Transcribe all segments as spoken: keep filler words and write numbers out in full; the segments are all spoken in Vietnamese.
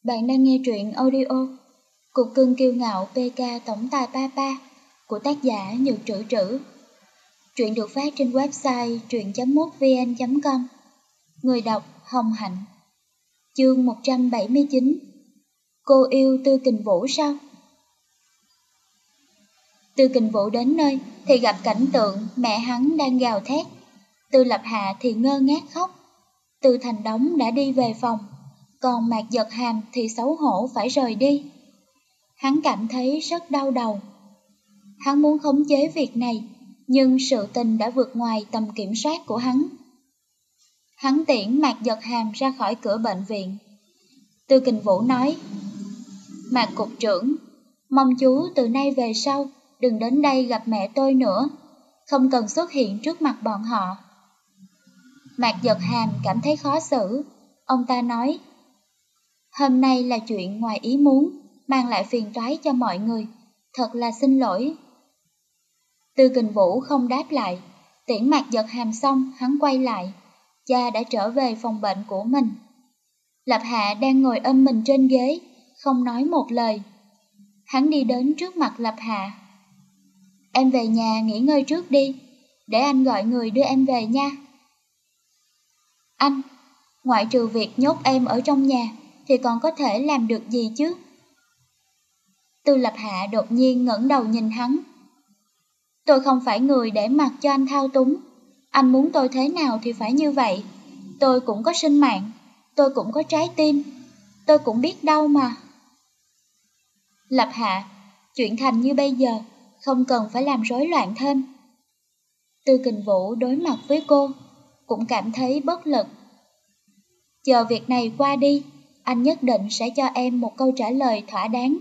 Bạn đang nghe truyện audio Cục cưng kiêu ngạo pê ca tổng tài Papa của tác giả Nhược Trữ Trữ. Truyện được phát trên website truyện chấm mútvn chấm com. Người đọc Hồng Hạnh. Chương một trăm bảy mươi chín. Cô yêu Tư Kình Vũ sao? Tư Kình Vũ đến nơi thì gặp cảnh tượng mẹ hắn đang gào thét. Tư Lập Hạ thì ngơ ngác khóc. Tư Thành Đống đã đi về phòng, còn Mạc Giật Hàm thì xấu hổ phải rời đi. Hắn cảm thấy rất đau đầu. Hắn muốn khống chế việc này, nhưng sự tình đã vượt ngoài tầm kiểm soát của hắn. Hắn tiễn Mạc Giật Hàm ra khỏi cửa bệnh viện. Tư Kình Vũ nói: Mạc cục trưởng, mong chú từ nay về sau đừng đến đây gặp mẹ tôi nữa, không cần xuất hiện trước mặt bọn họ. Mạc Giật Hàm cảm thấy khó xử. Ông ta nói: Hôm nay là chuyện ngoài ý muốn, mang lại phiền toái cho mọi người, thật là xin lỗi. Tư Kình Vũ không đáp lại. Tiễn Mạc Giật Hàm xong, hắn quay lại. Cha đã trở về phòng bệnh của mình. Lập Hạ đang ngồi ôm mình trên ghế, không nói một lời. Hắn đi đến trước mặt Lập Hạ. Em về nhà nghỉ ngơi trước đi, để anh gọi người đưa em về nha. Anh, ngoại trừ việc nhốt em ở trong nhà, thì còn có thể làm được gì chứ? Tư Lập Hạ đột nhiên ngẩng đầu nhìn hắn. Tôi không phải người để mặc cho anh thao túng. Anh muốn tôi thế nào thì phải như vậy. Tôi cũng có sinh mạng, tôi cũng có trái tim, tôi cũng biết đau mà. Lập Hạ, chuyện thành như bây giờ, không cần phải làm rối loạn thêm. Tư Kình Vũ đối mặt với cô, cũng cảm thấy bất lực. Chờ việc này qua đi, anh nhất định sẽ cho em một câu trả lời thỏa đáng.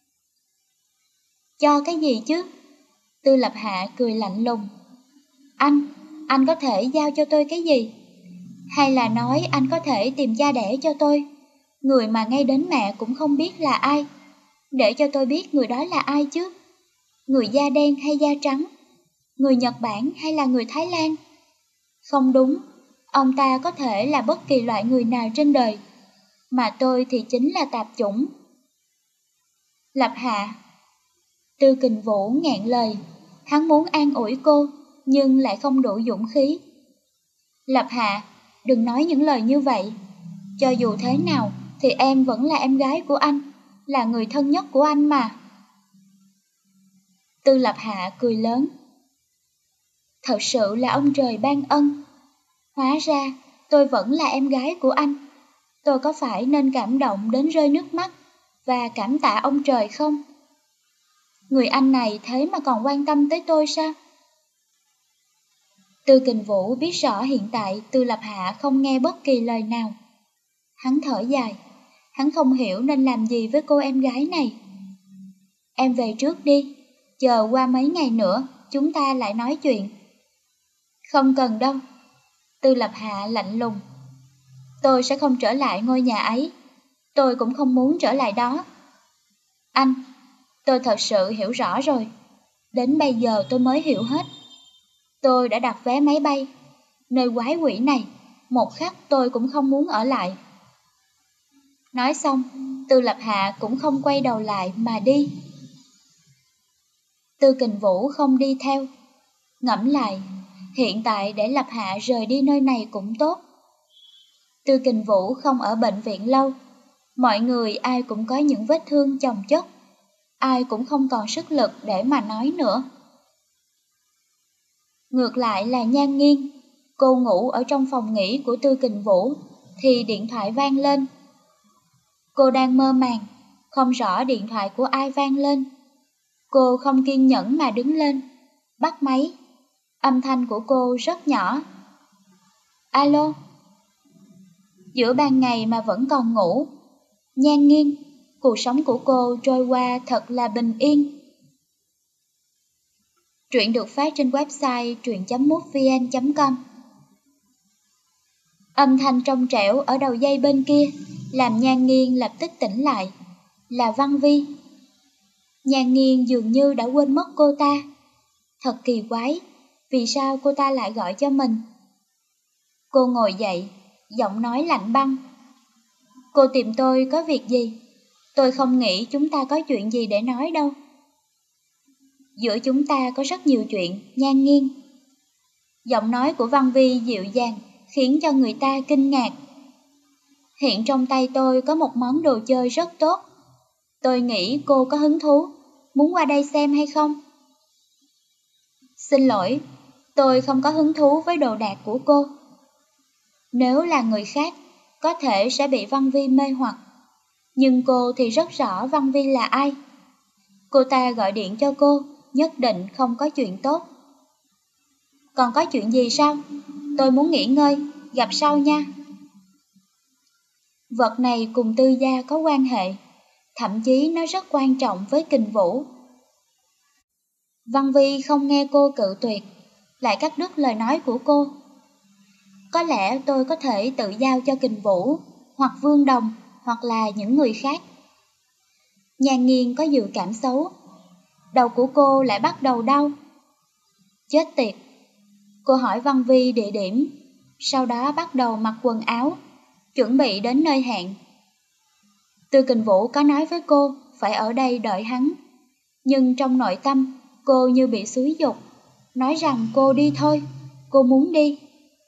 Cho cái gì chứ? Tư Lập Hạ cười lạnh lùng. Anh, anh có thể giao cho tôi cái gì? Hay là nói anh có thể tìm cha đẻ cho tôi, người mà ngay đến mẹ cũng không biết là ai, để cho tôi biết người đó là ai chứ? Người da đen hay da trắng? Người Nhật Bản hay là người Thái Lan? Không đúng, ông ta có thể là bất kỳ loại người nào trên đời, mà tôi thì chính là tạp chủng. Lập Hạ. Tư Kình Vũ nghẹn lời. Hắn muốn an ủi cô, nhưng lại không đủ dũng khí. Lập Hạ, đừng nói những lời như vậy. Cho dù thế nào thì em vẫn là em gái của anh, là người thân nhất của anh mà. Tư Lập Hạ cười lớn. Thật sự là ông trời ban ân. Hóa ra tôi vẫn là em gái của anh. Tôi có phải nên cảm động đến rơi nước mắt và cảm tạ ông trời không? Người anh này thế mà còn quan tâm tới tôi sao? Tư Kình Vũ biết rõ hiện tại Tư Lập Hạ không nghe bất kỳ lời nào. Hắn thở dài. Hắn không hiểu nên làm gì với cô em gái này. Em về trước đi, chờ qua mấy ngày nữa chúng ta lại nói chuyện. Không cần đâu. Tư Lập Hạ lạnh lùng. Tôi sẽ không trở lại ngôi nhà ấy. Tôi cũng không muốn trở lại đó. Anh, tôi thật sự hiểu rõ rồi. Đến bây giờ tôi mới hiểu hết. Tôi đã đặt vé máy bay. Nơi quái quỷ này, một khắc tôi cũng không muốn ở lại. Nói xong, Tư Lập Hạ cũng không quay đầu lại mà đi. Tư Kình Vũ không đi theo. Ngẫm lại, hiện tại để Lập Hạ rời đi nơi này cũng tốt. Tư Kình Vũ không ở bệnh viện lâu. Mọi người ai cũng có những vết thương chồng chất. Ai cũng không còn sức lực để mà nói nữa. Ngược lại là Nhan Nghiên. Cô ngủ ở trong phòng nghỉ của Tư Kình Vũ thì điện thoại vang lên. Cô đang mơ màng, không rõ điện thoại của ai vang lên. Cô không kiên nhẫn mà đứng lên, bắt máy. Âm thanh của cô rất nhỏ. Alo? Giữa ban ngày mà vẫn còn ngủ. Nhan Nghiên, cuộc sống của cô trôi qua thật là bình yên. Truyện được phát trên website truyện chấm mútvn chấm com. Âm thanh trong trẻo ở đầu dây bên kia làm Nhan Nghiên lập tức tỉnh lại. Là Văn Vi. Nhan Nghiên dường như đã quên mất cô ta. Thật kỳ quái, vì sao cô ta lại gọi cho mình? Cô ngồi dậy, giọng nói lạnh băng. Cô tìm tôi có việc gì? Tôi không nghĩ chúng ta có chuyện gì để nói đâu. Giữa chúng ta có rất nhiều chuyện, Nhan Nghiên. Giọng nói của Văn Vi dịu dàng, khiến cho người ta kinh ngạc. Hiện trong tay tôi có một món đồ chơi rất tốt. Tôi nghĩ cô có hứng thú, muốn qua đây xem hay không? Xin lỗi, tôi không có hứng thú với đồ đạc của cô. Nếu là người khác, có thể sẽ bị Văn Vi mê hoặc. Nhưng cô thì rất rõ Văn Vi là ai. Cô ta gọi điện cho cô, nhất định không có chuyện tốt. Còn có chuyện gì sao? Tôi muốn nghỉ ngơi, gặp sau nha. Vật này cùng Tư Gia có quan hệ, thậm chí nó rất quan trọng với Kình Vũ. Văn Vi không nghe cô cự tuyệt, lại cắt đứt lời nói của cô. Có lẽ tôi có thể tự giao cho Kình Vũ, hoặc Vương Đồng, hoặc là những người khác. Nhan Nghiên có dự cảm xấu. Đầu của cô lại bắt đầu đau. Chết tiệt. Cô hỏi Văn Vi địa điểm, sau đó bắt đầu mặc quần áo, chuẩn bị đến nơi hẹn. Tư Kình Vũ có nói với cô phải ở đây đợi hắn, nhưng trong nội tâm cô như bị xúi giục, nói rằng cô đi thôi, cô muốn đi.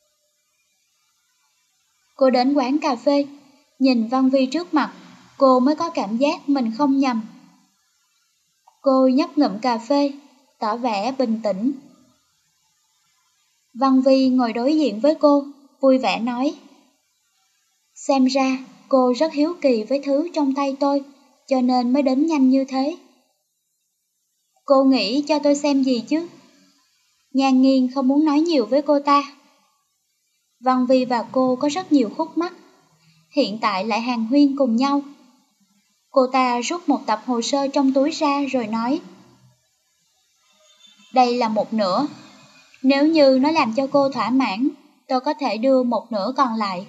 Cô đến quán cà phê, nhìn Văn Vi trước mặt, cô mới có cảm giác mình không nhầm. Cô nhấp ngụm cà phê, tỏ vẻ bình tĩnh. Văn Vi ngồi đối diện với cô, vui vẻ nói. Xem ra cô rất hiếu kỳ với thứ trong tay tôi, cho nên mới đến nhanh như thế. Cô nghĩ cho tôi xem gì chứ? Nhan Nghiên không muốn nói nhiều với cô ta. Văn Vi và cô có rất nhiều khúc mắc, hiện tại lại hàn huyên cùng nhau. Cô ta rút một tập hồ sơ trong túi ra rồi nói. Đây là một nửa, nếu như nó làm cho cô thỏa mãn, tôi có thể đưa một nửa còn lại.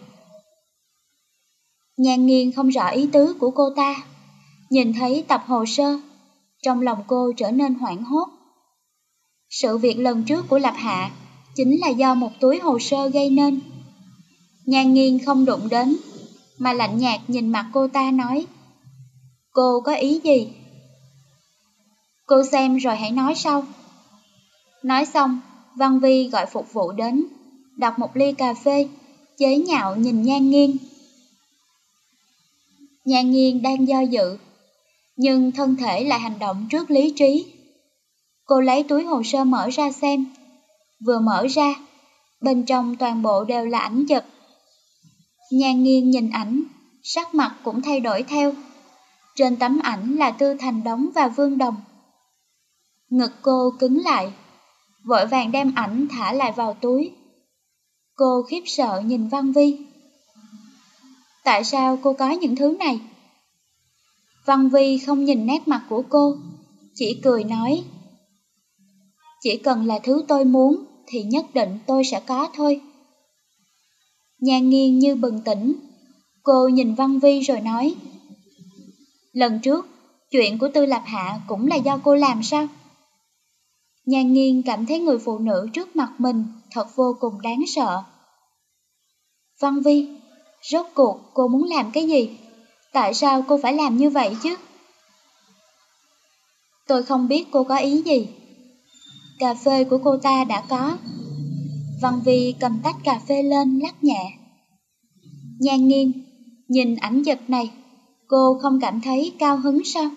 Nhan Nghiên không rõ ý tứ của cô ta, nhìn thấy tập hồ sơ, trong lòng cô trở nên hoảng hốt. Sự việc lần trước của Lập Hạ chính là do một túi hồ sơ gây nên. Nhan Nghiên không đụng đến, mà lạnh nhạt nhìn mặt cô ta nói. Cô có ý gì? Cô xem rồi hãy nói sau. Nói xong, Văn Vi gọi phục vụ đến, đặt một ly cà phê, chế nhạo nhìn Nhan Nghiên. Nhan Nghiên đang do dự, nhưng thân thể lại hành động trước lý trí. Cô lấy túi hồ sơ mở ra xem. Vừa mở ra, bên trong toàn bộ đều là ảnh chụp. Nhan Nghiên nhìn ảnh, sắc mặt cũng thay đổi theo. Trên tấm ảnh là Tư Thành Đống và Vương Đồng. Ngực cô cứng lại, vội vàng đem ảnh thả lại vào túi. Cô khiếp sợ nhìn Văn Vi. Tại sao cô có những thứ này? Văn Vi không nhìn nét mặt của cô, chỉ cười nói. Chỉ cần là thứ tôi muốn thì nhất định tôi sẽ có thôi. Nhan Nghiên như bừng tỉnh, cô nhìn Văn Vi rồi nói. Lần trước, chuyện của Tư Lập Hạ cũng là do cô làm sao? Nhan Nghiên cảm thấy người phụ nữ trước mặt mình thật vô cùng đáng sợ. Văn Vi, rốt cuộc cô muốn làm cái gì? Tại sao cô phải làm như vậy chứ? Tôi không biết cô có ý gì. Cà phê của cô ta đã có. Văn Vi cầm tách cà phê lên lắc nhẹ. Nhan Nghiên, nhìn ảnh chụp này, cô không cảm thấy cao hứng sao?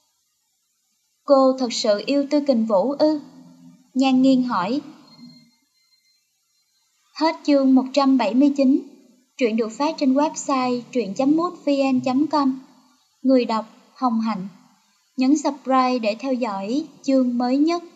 Cô thật sự yêu Tư Kình Vũ ư? Nhan Nghiên hỏi. Hết chương một trăm bảy mươi chín. Truyện được phát trên website truyện chấm mútvn chấm com. Người đọc Hồng Hạnh. Nhấn subscribe để theo dõi chương mới nhất.